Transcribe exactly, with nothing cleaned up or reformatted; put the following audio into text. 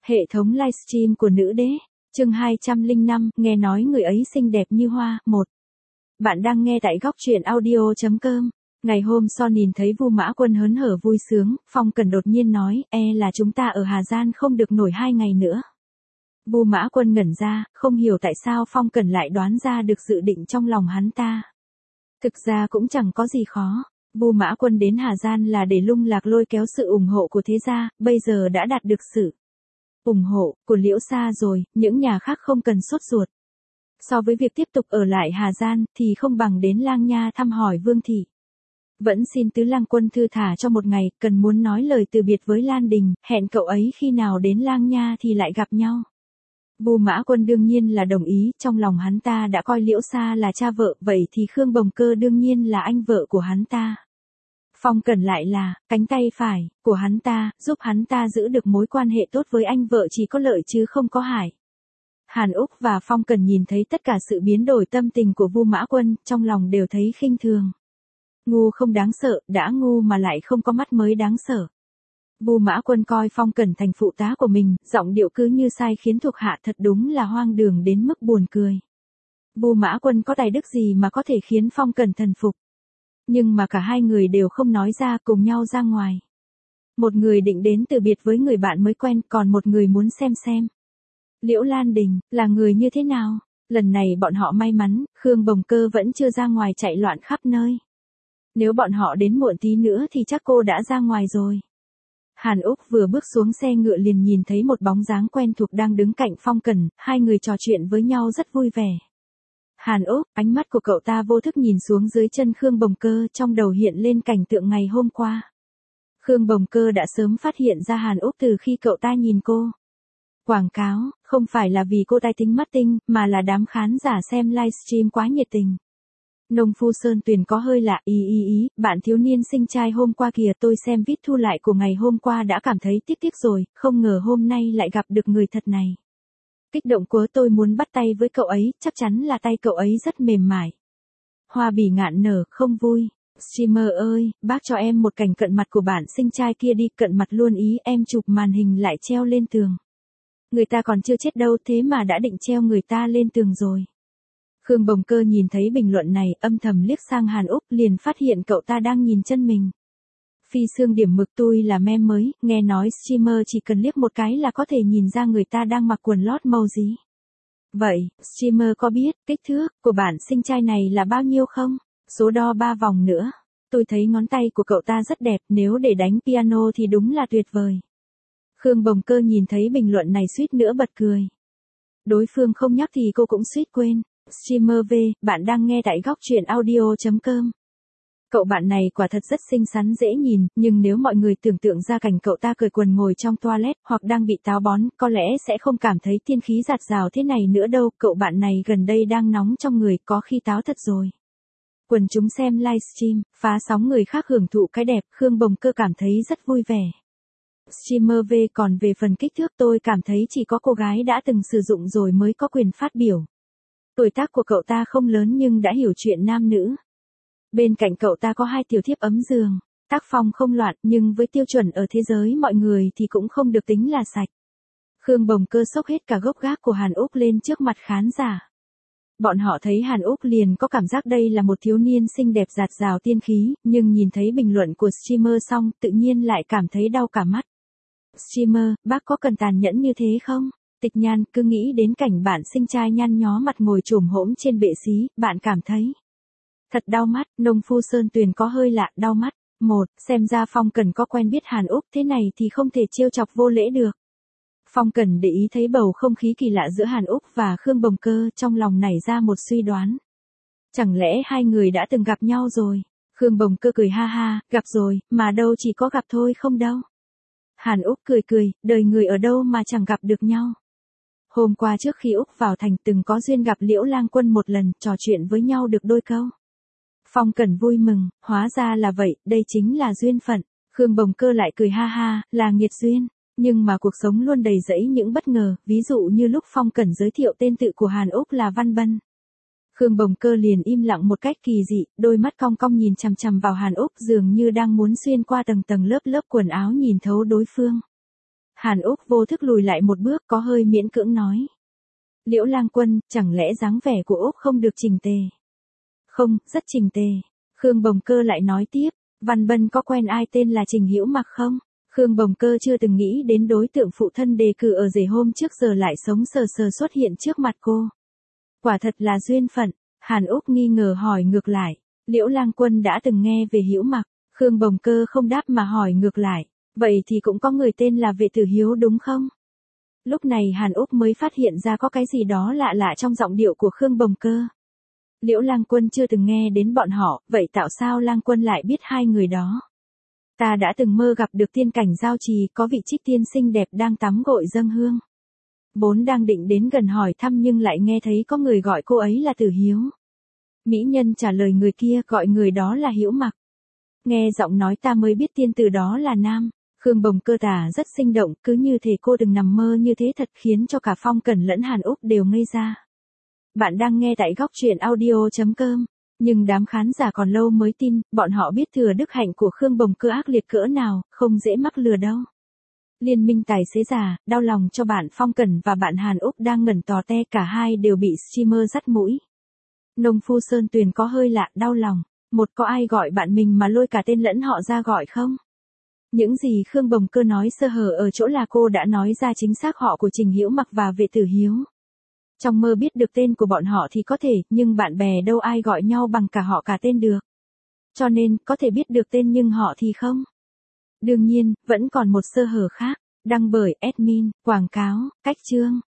Hệ thống livestream của nữ đế, chương hai trăm lẻ năm, nghe nói người ấy xinh đẹp như hoa, một. Bạn đang nghe tại góc truyện audio chấm com. Ngày hôm sau nhìn thấy Vu Mã Quân hớn hở vui sướng, Phong Cẩn đột nhiên nói, e là chúng ta ở Hà Giang không được nổi hai ngày nữa. Vu Mã Quân ngẩn ra, không hiểu tại sao Phong Cẩn lại đoán ra được dự định trong lòng hắn ta. Thực ra cũng chẳng có gì khó. Vu Mã Quân đến Hà Giang là để lung lạc lôi kéo sự ủng hộ của thế gia, bây giờ đã đạt được sự ủng hộ của Liễu Sa rồi, những nhà khác không cần sốt ruột. So với việc tiếp tục ở lại Hà Giang thì không bằng đến Lang Nha thăm hỏi Vương thị. Vẫn xin Tứ Lang Quân thư thả cho một ngày, cần muốn nói lời từ biệt với Lan Đình, hẹn cậu ấy khi nào đến Lang Nha thì lại gặp nhau. Vu Mã Quân đương nhiên là đồng ý, trong lòng hắn ta đã coi Liễu Sa là cha vợ, vậy thì Khương Bồng Cơ đương nhiên là anh vợ của hắn ta. Phong Cẩn lại là cánh tay phải của hắn ta, giúp hắn ta giữ được mối quan hệ tốt với anh vợ chỉ có lợi chứ không có hại. Hàn Úc và Phong Cẩn nhìn thấy tất cả sự biến đổi tâm tình của Vu Mã Quân, trong lòng đều thấy khinh thường. Ngu không đáng sợ, đã ngu mà lại không có mắt mới đáng sợ. Vu Mã Quân coi Phong Cẩn thành phụ tá của mình, giọng điệu cứ như sai khiến thuộc hạ, thật đúng là hoang đường đến mức buồn cười. Vu Mã Quân có tài đức gì mà có thể khiến Phong Cẩn thần phục? Nhưng mà cả hai người đều không nói ra, cùng nhau ra ngoài. Một người định đến từ biệt với người bạn mới quen, còn một người muốn xem xem Liễu Lan Đình là người như thế nào. Lần này bọn họ may mắn, Khương Bồng Cơ vẫn chưa ra ngoài chạy loạn khắp nơi. Nếu bọn họ đến muộn tí nữa thì chắc cô đã ra ngoài rồi. Hàn Úc vừa bước xuống xe ngựa liền nhìn thấy một bóng dáng quen thuộc đang đứng cạnh Phong Cẩn, hai người trò chuyện với nhau rất vui vẻ. Hàn Úc, ánh mắt của cậu ta vô thức nhìn xuống dưới chân Khương Bồng Cơ, trong đầu hiện lên cảnh tượng ngày hôm qua. Khương Bồng Cơ đã sớm phát hiện ra Hàn Úc từ khi cậu ta nhìn cô. Quảng cáo, không phải là vì cô tai tính mắt tinh, mà là đám khán giả xem livestream quá nhiệt tình. Nông Phu Sơn Tuyền có hơi lạ, ý ý ý, bạn thiếu niên xinh trai hôm qua kìa, tôi xem vít thu lại của ngày hôm qua đã cảm thấy tiếc tiếc rồi, không ngờ hôm nay lại gặp được người thật này. Kích động quá, tôi muốn bắt tay với cậu ấy, chắc chắn là tay cậu ấy rất mềm mại. Hoa bỉ ngạn nở, không vui. Streamer ơi, bác cho em một cảnh cận mặt của bạn xinh trai kia đi, cận mặt luôn ý, em chụp màn hình lại treo lên tường. Người ta còn chưa chết đâu, thế mà đã định treo người ta lên tường rồi. Khương Bồng Cơ nhìn thấy bình luận này, âm thầm liếc sang Hàn Úc, liền phát hiện cậu ta đang nhìn chân mình. Phi Xương điểm mực, tôi là meme mới, nghe nói streamer chỉ cần liếc một cái là có thể nhìn ra người ta đang mặc quần lót màu gì. Vậy, streamer có biết kích thước của bạn xinh trai này là bao nhiêu không? Số đo ba vòng nữa. Tôi thấy ngón tay của cậu ta rất đẹp, nếu để đánh piano thì đúng là tuyệt vời. Khương Bồng Cơ nhìn thấy bình luận này suýt nữa bật cười. Đối phương không nhắc thì cô cũng suýt quên. Streamer V, bạn đang nghe tại góc truyện audio chấm com. Cậu bạn này quả thật rất xinh xắn dễ nhìn, nhưng nếu mọi người tưởng tượng ra cảnh cậu ta cởi quần ngồi trong toilet hoặc đang bị táo bón, có lẽ sẽ không cảm thấy tiên khí dạt dào thế này nữa đâu. Cậu bạn này gần đây đang nóng trong người, có khi táo thật rồi. Quần chúng xem livestream, phá sóng người khác hưởng thụ cái đẹp, Khương Bồng Cơ cảm thấy rất vui vẻ. Streamer V, còn về phần kích thước tôi cảm thấy chỉ có cô gái đã từng sử dụng rồi mới có quyền phát biểu. Tuổi tác của cậu ta không lớn nhưng đã hiểu chuyện nam nữ. Bên cạnh cậu ta có hai tiểu thiếp ấm giường, tác phong không loạn, nhưng với tiêu chuẩn ở thế giới mọi người thì cũng không được tính là sạch. Khương Bồng Cơ xốc hết cả gốc gác của Hàn Úc lên trước mặt khán giả. Bọn họ thấy Hàn Úc liền có cảm giác đây là một thiếu niên xinh đẹp dạt dào tiên khí, nhưng nhìn thấy bình luận của streamer xong, tự nhiên lại cảm thấy đau cả mắt. Streamer, bác có cần tàn nhẫn như thế không? Tịch Nhan, cứ nghĩ đến cảnh bạn xinh trai nhăn nhó mặt ngồi chồm hổm trên bệ xí, bạn cảm thấy thật đau mắt. Nông Phu Sơn Tuyền có hơi lạ, đau mắt. Một, xem ra Phong Cẩn có quen biết Hàn Úc, thế này thì không thể trêu chọc vô lễ được. Phong Cẩn để ý thấy bầu không khí kỳ lạ giữa Hàn Úc và Khương Bồng Cơ, trong lòng nảy ra một suy đoán. Chẳng lẽ hai người đã từng gặp nhau rồi? Khương Bồng Cơ cười ha ha, gặp rồi, mà đâu chỉ có gặp thôi không đâu. Hàn Úc cười cười, đời người ở đâu mà chẳng gặp được nhau. Hôm qua trước khi Úc vào thành từng có duyên gặp Liễu Lang Quân một lần, trò chuyện với nhau được đôi câu. Phong Cẩn vui mừng, hóa ra là vậy, đây chính là duyên phận. Khương Bồng Cơ lại cười ha ha, là nghiệt duyên. Nhưng mà cuộc sống luôn đầy rẫy những bất ngờ, ví dụ như lúc Phong Cẩn giới thiệu tên tự của Hàn Úc là Văn Bân. Khương Bồng Cơ liền im lặng một cách kỳ dị, đôi mắt cong cong nhìn chằm chằm vào Hàn Úc, dường như đang muốn xuyên qua tầng tầng lớp lớp quần áo nhìn thấu đối phương. Hàn Úc vô thức lùi lại một bước, có hơi miễn cưỡng nói. Liễu Lang Quân, chẳng lẽ dáng vẻ của Úc không được chỉnh tề? Không, rất chỉnh tề. Khương Bồng Cơ lại nói tiếp, Văn Bân có quen ai tên là Trình Hữu Mặc không? Khương Bồng Cơ chưa từng nghĩ đến đối tượng phụ thân đề cử ở rể hôm trước giờ lại sống sờ sờ xuất hiện trước mặt cô. Quả thật là duyên phận. Hàn Úc nghi ngờ hỏi ngược lại, Liễu Lang Quân đã từng nghe về Hữu Mặc? Khương Bồng Cơ không đáp mà hỏi ngược lại, vậy thì cũng có người tên là Vệ Tử Hiếu đúng không? Lúc này Hàn Úc mới phát hiện ra có cái gì đó lạ lạ trong giọng điệu của Khương Bồng Cơ. Liễu Lang Quân chưa từng nghe đến bọn họ, vậy tại sao Lang Quân lại biết hai người đó? Ta đã từng mơ gặp được tiên cảnh giao trì, có vị trích tiên xinh đẹp đang tắm gội dâng hương. Vốn đang định đến gần hỏi thăm nhưng lại nghe thấy có người gọi cô ấy là Tử Hiếu. Mỹ nhân trả lời người kia gọi người đó là Hữu Mặc. Nghe giọng nói ta mới biết tiên tử đó là nam. Khương Bồng Cơ tả rất sinh động, cứ như thể cô từng nằm mơ như thế, thật khiến cho cả Phong Cẩn lẫn Hàn Úc đều ngây ra. Bạn đang nghe tại góc truyện audio.com. Nhưng đám khán giả còn lâu mới tin, bọn họ biết thừa đức hạnh của Khương Bồng Cơ ác liệt cỡ nào, không dễ mắc lừa đâu. Liên minh tài xế già, đau lòng cho bạn Phong Cẩn và bạn Hàn Úc đang ngẩn tò te, cả hai đều bị streamer dắt mũi. Nông phu Sơn Tuyền có hơi lạ, đau lòng. Một, có ai gọi bạn mình mà lôi cả tên lẫn họ ra gọi không? Những gì Khương Bồng Cơ nói sơ hở ở chỗ là cô đã nói ra chính xác họ của Trình Hữu Mặc và Vệ Tử Hiếu. Trong mơ biết được tên của bọn họ thì có thể, nhưng bạn bè đâu ai gọi nhau bằng cả họ cả tên được. Cho nên, có thể biết được tên nhưng họ thì không. Đương nhiên, vẫn còn một sơ hở khác, đăng bởi admin, quảng cáo, cách chương.